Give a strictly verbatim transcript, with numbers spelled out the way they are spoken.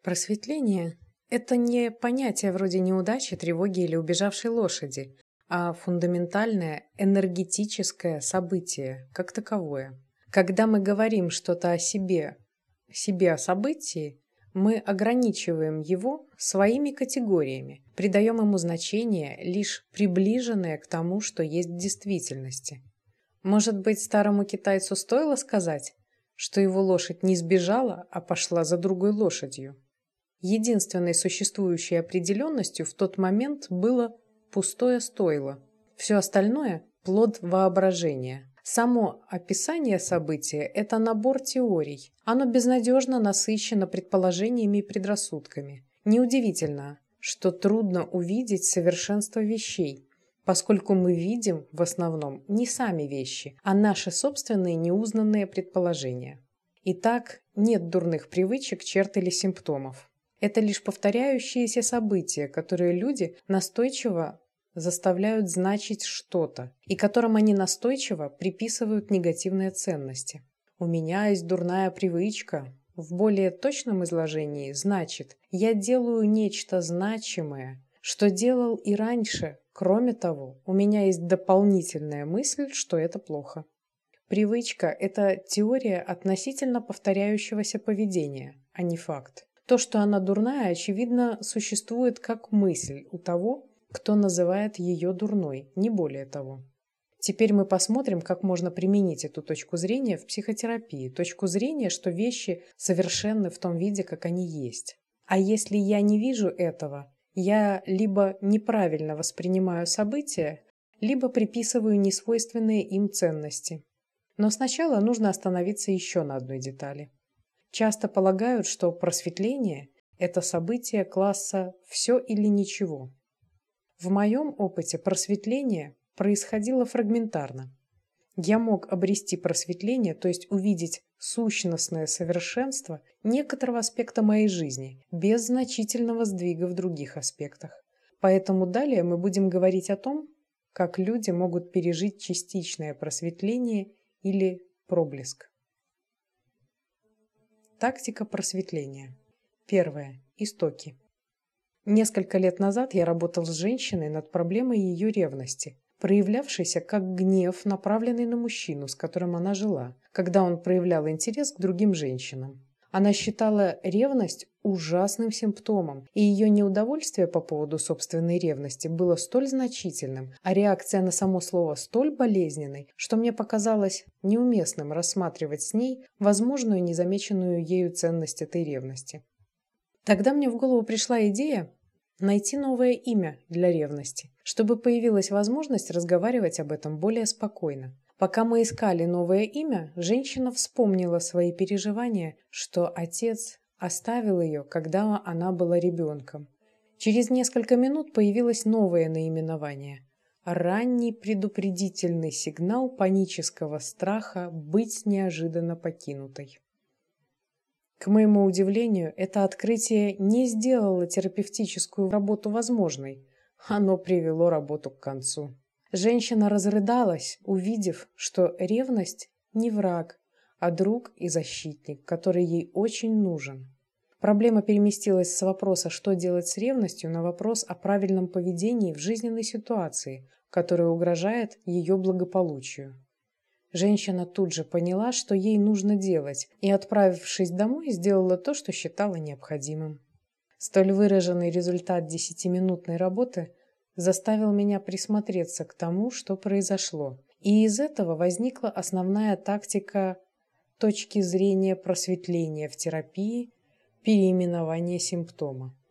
Просветление– это не понятие вроде неудачи, тревоги или убежавшей лошади, а фундаментальное энергетическое событие как таковое. Когда мы говорим что-то о себе, себе о событии, мы ограничиваем его своими категориями, придаем ему значение, лишь приближенное к тому, что есть в действительности. Может быть, старому китайцу стоило сказать, что его лошадь не сбежала, а пошла за другой лошадью? Единственной существующей определенностью в тот момент было пустое стойло. Все остальное – плод воображения. Само описание события – это набор теорий. Оно безнадежно насыщено предположениями и предрассудками. Неудивительно, что трудно увидеть совершенство вещей, поскольку мы видим в основном не сами вещи, а наши собственные неузнанные предположения. Итак, нет дурных привычек, черт или симптомов. Это лишь повторяющиеся события, которые люди настойчиво заставляют значить что-то, и которым они настойчиво приписывают негативные ценности. «У меня есть дурная привычка» в более точном изложении значит «я делаю нечто значимое, что делал и раньше. Кроме того, у меня есть дополнительная мысль, что это плохо». Привычка – это теория относительно повторяющегося поведения, а не факт. То, что она дурная, очевидно, существует как мысль у того, кто называет ее дурной, не более того. Теперь мы посмотрим, как можно применить эту точку зрения в психотерапии, точку зрения, что вещи совершенны в том виде, как они есть. А если я не вижу этого, я либо неправильно воспринимаю события, либо приписываю несвойственные им ценности. Но сначала нужно остановиться еще на одной детали. Часто полагают, что просветление – это событие класса «все или ничего». В моем опыте просветление происходило фрагментарно. Я мог обрести просветление, то есть увидеть сущностное совершенство некоторого аспекта моей жизни, без значительного сдвига в других аспектах. Поэтому далее мы будем говорить о том, как люди могут пережить частичное просветление или проблеск. Тактика просветления. Первое. Истоки. Несколько лет назад я работал с женщиной над проблемой ее ревности, проявлявшейся как гнев, направленный на мужчину, с которым она жила, когда он проявлял интерес к другим женщинам. Она считала ревность ужасным симптомом, и ее неудовольствие по поводу собственной ревности было столь значительным, а реакция на само слово столь болезненной, что мне показалось неуместным рассматривать с ней возможную незамеченную ею ценность этой ревности. Тогда мне в голову пришла идея найти новое имя для ревности, чтобы появилась возможность разговаривать об этом более спокойно. Пока мы искали новое имя, женщина вспомнила свои переживания, что отец оставил ее, когда она была ребенком. Через несколько минут появилось новое наименование – ранний предупредительный сигнал панического страха быть неожиданно покинутой. К моему удивлению, это открытие не сделало терапевтическую работу возможной. Оно привело работу к концу. Женщина разрыдалась, увидев, что ревность не враг, а друг и защитник, который ей очень нужен. Проблема переместилась с вопроса, что делать с ревностью, на вопрос о правильном поведении в жизненной ситуации, которая угрожает ее благополучию. Женщина тут же поняла, что ей нужно делать, и, отправившись домой, сделала то, что считала необходимым. Столь выраженный результат десятиминутной работы заставил меня присмотреться к тому, что произошло, и из этого возникла основная тактика точки зрения просветления в терапии – переименование симптома.